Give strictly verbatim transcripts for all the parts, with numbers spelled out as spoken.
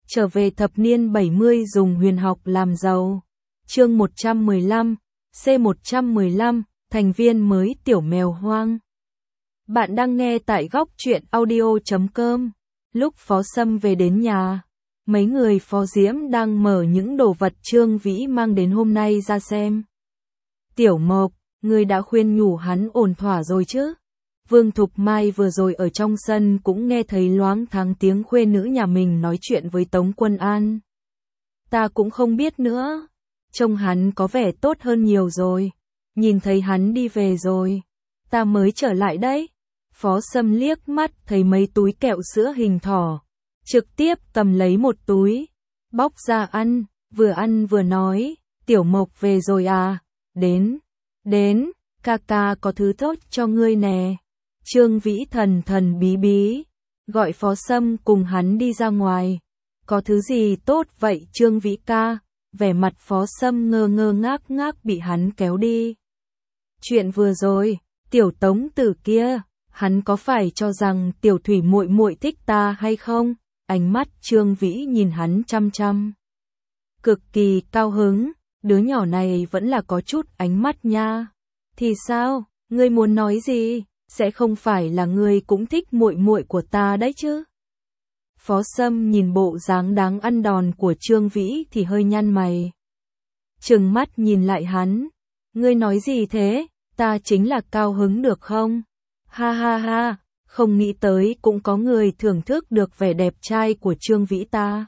Trở về thập niên bảy mươi dùng huyền học làm giàu. Chương một trăm mười lăm, C một trăm mười lăm, thành viên mới tiểu mèo hoang. Bạn đang nghe tại góc truyện audio chấm com. Lúc Phó Sâm về đến nhà, mấy người Phó Diễm đang mở những đồ vật Trương Vĩ mang đến hôm nay ra xem. Tiểu Mộc, ngươi đã khuyên nhủ hắn ổn thỏa rồi chứ? Vương Thục Mai vừa rồi ở trong sân cũng nghe thấy loáng thoáng tiếng khuê nữ nhà mình nói chuyện với Tống Quân An. Ta cũng không biết nữa. Trông hắn có vẻ tốt hơn nhiều rồi. Nhìn thấy hắn đi về rồi. Ta mới trở lại đấy. Phó Sâm liếc mắt thấy mấy túi kẹo sữa hình thỏ. Trực tiếp cầm lấy một túi. Bóc ra ăn. Vừa ăn vừa nói. Tiểu Mộc về rồi à? Đến. Đến. Ca ca có thứ tốt cho ngươi nè. Trương Vĩ thần thần bí bí. Gọi Phó Sâm cùng hắn đi ra ngoài. Có thứ gì tốt vậy Trương Vĩ ca? Vẻ mặt Phó Sâm ngơ ngơ ngác ngác bị hắn kéo đi. Chuyện vừa rồi, tiểu Tống tử kia, hắn có phải cho rằng tiểu Thủy muội muội thích ta hay không? Ánh mắt Trương Vĩ nhìn hắn chăm chăm. Cực kỳ cao hứng, đứa nhỏ này vẫn là có chút ánh mắt nha. Thì sao, ngươi muốn nói gì? Sẽ không phải là ngươi cũng thích muội muội của ta đấy chứ? Phó Sâm nhìn bộ dáng đáng ăn đòn của Trương Vĩ thì hơi nhăn mày. Trừng mắt nhìn lại hắn. Ngươi nói gì thế? Ta chính là cao hứng được không? Ha ha ha, không nghĩ tới cũng có người thưởng thức được vẻ đẹp trai của Trương Vĩ ta.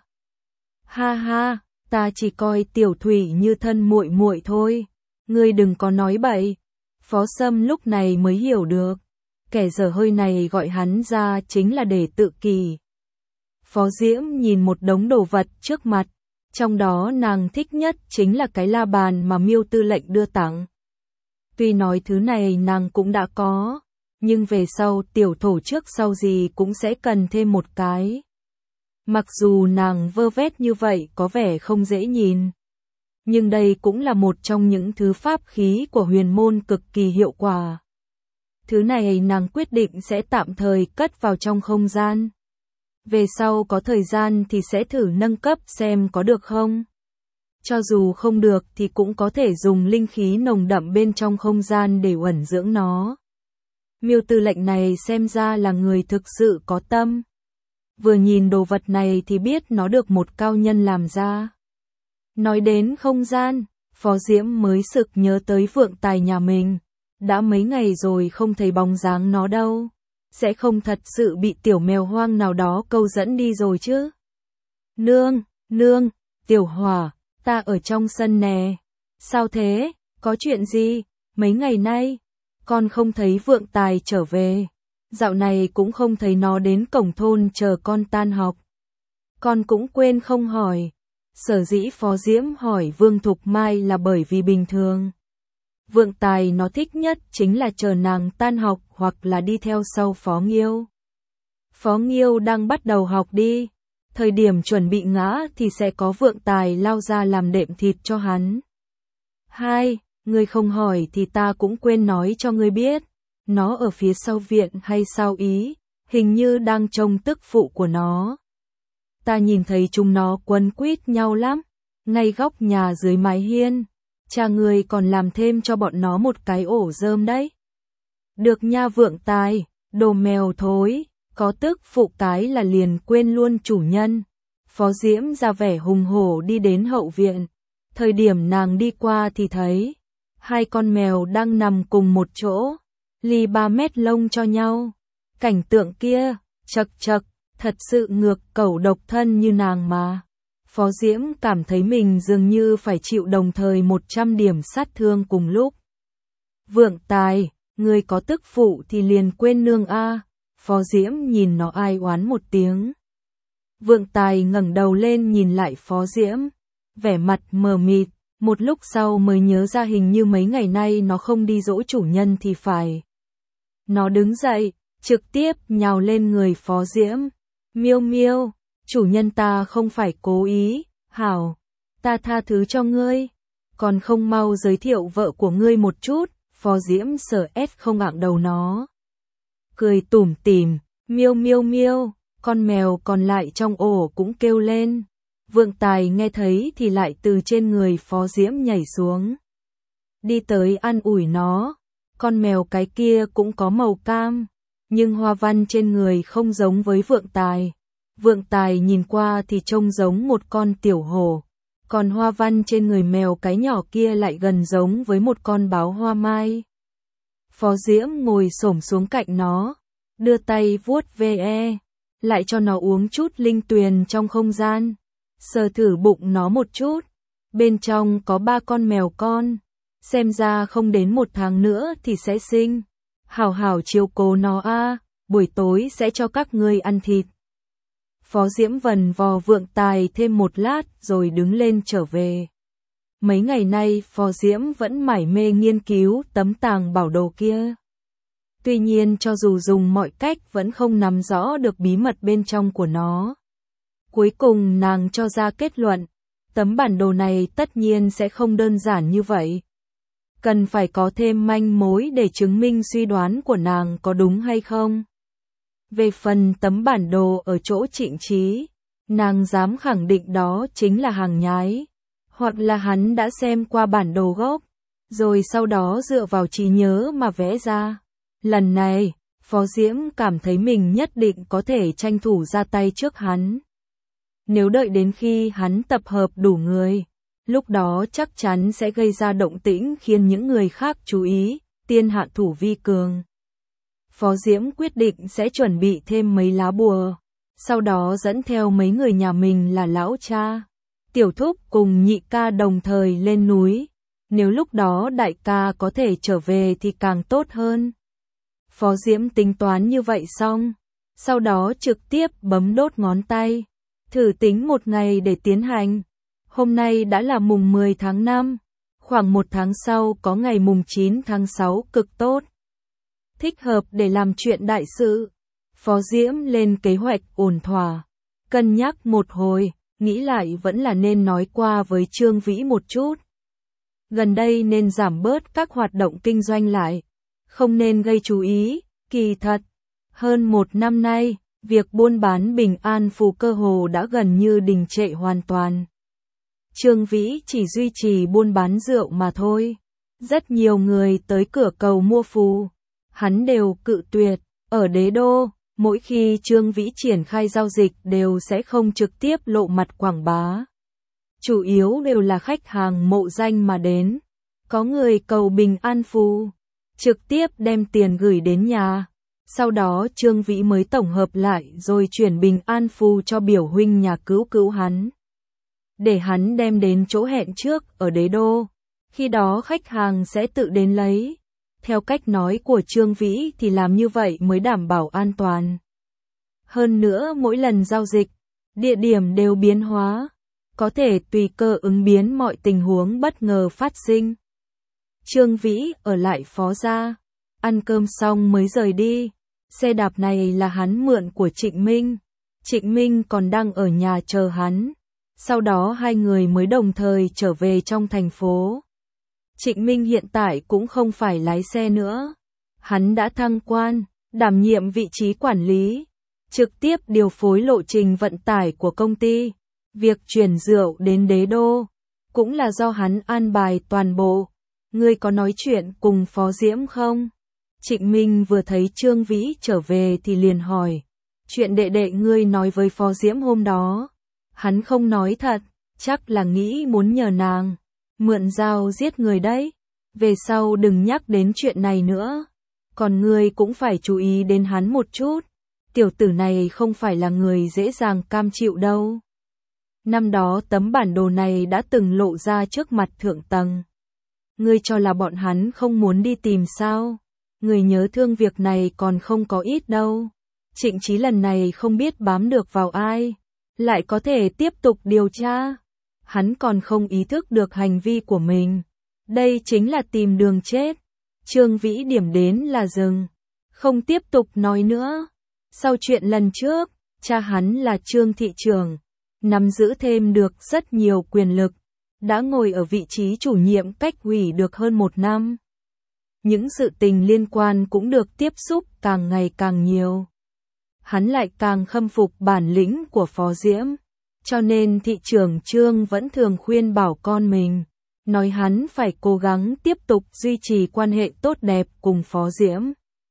Ha ha, ta chỉ coi tiểu Thủy như thân muội muội thôi. Ngươi đừng có nói bậy. Phó Sâm lúc này mới hiểu được. Kẻ dở hơi này gọi hắn ra chính là để tự kỳ. Phó Diễm nhìn một đống đồ vật trước mặt, trong đó nàng thích nhất chính là cái la bàn mà Miêu tư lệnh đưa tặng. Tuy nói thứ này nàng cũng đã có, nhưng về sau tiểu thổ trước sau gì cũng sẽ cần thêm một cái. Mặc dù nàng vơ vét như vậy có vẻ không dễ nhìn, nhưng đây cũng là một trong những thứ pháp khí của huyền môn cực kỳ hiệu quả. Thứ này nàng quyết định sẽ tạm thời cất vào trong không gian. Về sau có thời gian thì sẽ thử nâng cấp xem có được không. Cho dù không được thì cũng có thể dùng linh khí nồng đậm bên trong không gian để ẩn dưỡng nó. Miêu tư lệnh này xem ra là người thực sự có tâm. Vừa nhìn đồ vật này thì biết nó được một cao nhân làm ra. Nói đến không gian, Phó Diễm mới sực nhớ tới vượng tài nhà mình. Đã mấy ngày rồi không thấy bóng dáng nó đâu. Sẽ không thật sự bị tiểu mèo hoang nào đó câu dẫn đi rồi chứ? Nương, nương, tiểu Hỏa, ta ở trong sân nè. Sao thế? Có chuyện gì? Mấy ngày nay, con không thấy vượng tài trở về. Dạo này cũng không thấy nó đến cổng thôn chờ con tan học. Con cũng quên không hỏi. Sở dĩ Phó Diễm hỏi Vương Thục Mai là bởi vì bình thường. Vượng tài nó thích nhất chính là chờ nàng tan học hoặc là đi theo sau Phó Nghiêu. Phó Nghiêu đang bắt đầu học đi. Thời điểm chuẩn bị ngã thì sẽ có vượng tài lao ra làm đệm thịt cho hắn. Hai, ngươi không hỏi thì ta cũng quên nói cho ngươi biết. Nó ở phía sau viện hay sao ý, hình như đang trông tức phụ của nó. Ta nhìn thấy chúng nó quấn quýt nhau lắm, ngay góc nhà dưới mái hiên. Cha người còn làm thêm cho bọn nó một cái ổ rơm đấy. Được nha vượng tài, đồ mèo thối, có tức phụ cái là liền quên luôn chủ nhân. Phó Diễm ra vẻ hùng hổ đi đến hậu viện. Thời điểm nàng đi qua thì thấy, hai con mèo đang nằm cùng một chỗ, ly ba mét lông cho nhau. Cảnh tượng kia, chật chật, thật sự ngược cẩu độc thân như nàng mà. Phó Diễm cảm thấy mình dường như phải chịu đồng thời một trăm điểm sát thương cùng lúc. Vượng tài, người có tức phụ thì liền quên nương a. Phó Diễm nhìn nó ai oán một tiếng. Vượng tài ngẩng đầu lên nhìn lại Phó Diễm, vẻ mặt mờ mịt, một lúc sau mới nhớ ra hình như mấy ngày nay nó không đi dỗ chủ nhân thì phải. Nó đứng dậy, trực tiếp nhào lên người Phó Diễm. Miêu miêu, chủ nhân ta không phải cố ý, hảo, ta tha thứ cho ngươi, còn không mau giới thiệu vợ của ngươi một chút. Phó Diễm sờ ép không ạng đầu nó. Cười tủm tỉm, miêu miêu miêu, con mèo còn lại trong ổ cũng kêu lên. Vượng Tài nghe thấy thì lại từ trên người Phó Diễm nhảy xuống. Đi tới an ủi nó, con mèo cái kia cũng có màu cam, nhưng hoa văn trên người không giống với Vượng Tài. Vượng Tài nhìn qua thì trông giống một con tiểu hổ, còn hoa văn trên người mèo cái nhỏ kia lại gần giống với một con báo hoa mai. Phó Diễm ngồi xổm xuống cạnh nó, đưa tay vuốt ve, lại cho nó uống chút linh tuyền trong không gian, sờ thử bụng nó một chút, bên trong có ba con mèo con, xem ra không đến một tháng nữa thì sẽ sinh. Hảo hảo chiếu cố nó a, buổi tối sẽ cho các ngươi ăn thịt. Phó Diễm vần vò Vượng Tài thêm một lát rồi đứng lên trở về. Mấy ngày nay Phó Diễm vẫn mải mê nghiên cứu tấm tàng bảo đồ kia. Tuy nhiên cho dù dùng mọi cách vẫn không nắm rõ được bí mật bên trong của nó. Cuối cùng nàng cho ra kết luận, tấm bản đồ này tất nhiên sẽ không đơn giản như vậy. Cần phải có thêm manh mối để chứng minh suy đoán của nàng có đúng hay không. Về phần tấm bản đồ ở chỗ Trịnh Trí, nàng dám khẳng định đó chính là hàng nhái, hoặc là hắn đã xem qua bản đồ gốc, rồi sau đó dựa vào trí nhớ mà vẽ ra. Lần này, Phó Diễm cảm thấy mình nhất định có thể tranh thủ ra tay trước hắn. Nếu đợi đến khi hắn tập hợp đủ người, lúc đó chắc chắn sẽ gây ra động tĩnh khiến những người khác chú ý, tiên hạ thủ vi cường. Phó Diễm quyết định sẽ chuẩn bị thêm mấy lá bùa, sau đó dẫn theo mấy người nhà mình là lão cha, tiểu thúc cùng nhị ca đồng thời lên núi. Nếu lúc đó đại ca có thể trở về thì càng tốt hơn. Phó Diễm tính toán như vậy xong, sau đó trực tiếp bấm đốt ngón tay, thử tính một ngày để tiến hành. Hôm nay đã là mùng mười tháng năm, khoảng một tháng sau có ngày mùng chín tháng sáu cực tốt. Thích hợp để làm chuyện đại sự. Phó Diễm lên kế hoạch ổn thỏa, cân nhắc một hồi, nghĩ lại vẫn là nên nói qua với Trương Vĩ một chút. Gần đây nên giảm bớt các hoạt động kinh doanh lại, không nên gây chú ý. Kỳ thật, hơn một năm nay, việc buôn bán bình an phù cơ hồ đã gần như đình trệ hoàn toàn. Trương Vĩ chỉ duy trì buôn bán rượu mà thôi. Rất nhiều người tới cửa cầu mua phù, hắn đều cự tuyệt. Ở Đế Đô, mỗi khi Trương Vĩ triển khai giao dịch đều sẽ không trực tiếp lộ mặt quảng bá. Chủ yếu đều là khách hàng mộ danh mà đến. Có người cầu bình an phù, trực tiếp đem tiền gửi đến nhà. Sau đó Trương Vĩ mới tổng hợp lại rồi chuyển bình an phù cho biểu huynh nhà cứu cứu hắn, để hắn đem đến chỗ hẹn trước ở Đế Đô. Khi đó khách hàng sẽ tự đến lấy. Theo cách nói của Trương Vĩ thì làm như vậy mới đảm bảo an toàn. Hơn nữa mỗi lần giao dịch, địa điểm đều biến hóa, có thể tùy cơ ứng biến mọi tình huống bất ngờ phát sinh. Trương Vĩ ở lại Phó gia, ăn cơm xong mới rời đi. Xe đạp này là hắn mượn của Trịnh Minh. Trịnh Minh còn đang ở nhà chờ hắn. Sau đó hai người mới đồng thời trở về trong thành phố. Trịnh Minh hiện tại cũng không phải lái xe nữa. Hắn đã thăng quan, đảm nhiệm vị trí quản lý, trực tiếp điều phối lộ trình vận tải của công ty. Việc chuyển rượu đến Đế Đô cũng là do hắn an bài toàn bộ. Ngươi có nói chuyện cùng Phó Diễm không? Trịnh Minh vừa thấy Trương Vĩ trở về thì liền hỏi. Chuyện đệ đệ ngươi nói với Phó Diễm hôm đó. Hắn không nói thật, chắc là nghĩ muốn nhờ nàng mượn dao giết người đấy. Về sau đừng nhắc đến chuyện này nữa. Còn ngươi cũng phải chú ý đến hắn một chút. Tiểu tử này không phải là người dễ dàng cam chịu đâu. Năm đó tấm bản đồ này đã từng lộ ra trước mặt thượng tầng. Ngươi cho là bọn hắn không muốn đi tìm sao? Người nhớ thương việc này còn không có ít đâu. Trịnh Chí lần này không biết bám được vào ai, lại có thể tiếp tục điều tra. Hắn còn không ý thức được hành vi của mình. Đây chính là tìm đường chết. Trương Vĩ điểm đến là dừng, không tiếp tục nói nữa. Sau chuyện lần trước, cha hắn là Trương thị trưởng, nắm giữ thêm được rất nhiều quyền lực, đã ngồi ở vị trí chủ nhiệm cách ủy được hơn một năm. Những sự tình liên quan cũng được tiếp xúc càng ngày càng nhiều. Hắn lại càng khâm phục bản lĩnh của Phó Diễm. Cho nên thị trưởng Trương vẫn thường khuyên bảo con mình, nói hắn phải cố gắng tiếp tục duy trì quan hệ tốt đẹp cùng Phó Diễm.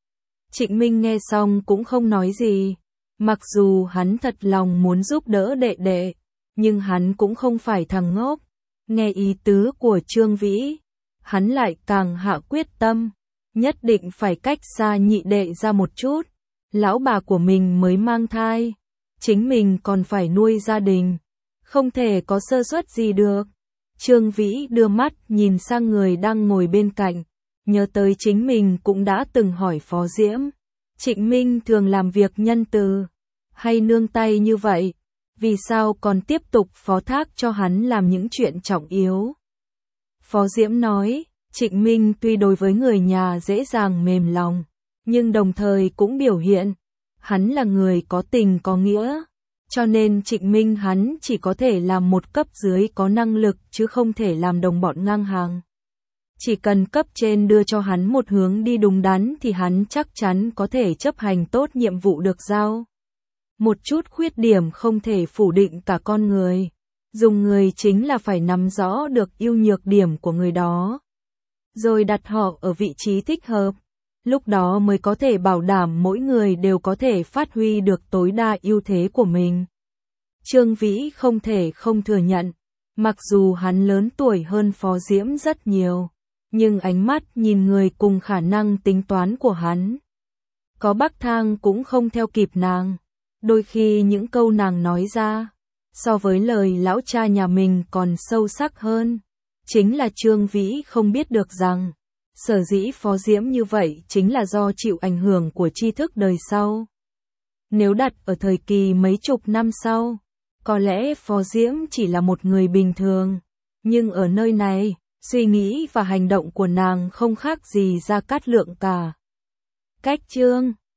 Trịnh Minh nghe xong cũng không nói gì, mặc dù hắn thật lòng muốn giúp đỡ đệ đệ, nhưng hắn cũng không phải thằng ngốc. Nghe ý tứ của Trương Vĩ, hắn lại càng hạ quyết tâm, nhất định phải cách xa nhị đệ ra một chút. Lão bà của mình mới mang thai, chính mình còn phải nuôi gia đình, không thể có sơ suất gì được. Trương Vĩ đưa mắt nhìn sang người đang ngồi bên cạnh, nhớ tới chính mình cũng đã từng hỏi Phó Diễm, Trịnh Minh thường làm việc nhân từ, hay nương tay như vậy, vì sao còn tiếp tục phó thác cho hắn làm những chuyện trọng yếu. Phó Diễm nói, Trịnh Minh tuy đối với người nhà dễ dàng mềm lòng, nhưng đồng thời cũng biểu hiện, hắn là người có tình có nghĩa, cho nên Trịnh Minh hắn chỉ có thể làm một cấp dưới có năng lực chứ không thể làm đồng bọn ngang hàng. Chỉ cần cấp trên đưa cho hắn một hướng đi đúng đắn thì hắn chắc chắn có thể chấp hành tốt nhiệm vụ được giao. Một chút khuyết điểm không thể phủ định cả con người, dùng người chính là phải nắm rõ được ưu nhược điểm của người đó, rồi đặt họ ở vị trí thích hợp. Lúc đó mới có thể bảo đảm mỗi người đều có thể phát huy được tối đa ưu thế của mình. Trương Vĩ không thể không thừa nhận, mặc dù hắn lớn tuổi hơn Phó Diễm rất nhiều, nhưng ánh mắt nhìn người cùng khả năng tính toán của hắn, có bắc thang cũng không theo kịp nàng. Đôi khi những câu nàng nói ra, so với lời lão cha nhà mình còn sâu sắc hơn. Chính là Trương Vĩ không biết được rằng, sở dĩ Phó Diễm như vậy chính là do chịu ảnh hưởng của tri thức đời sau. Nếu đặt ở thời kỳ mấy chục năm sau, có lẽ Phó Diễm chỉ là một người bình thường, nhưng ở nơi này, suy nghĩ và hành động của nàng không khác gì Gia Cát Lượng cả. Cách Trương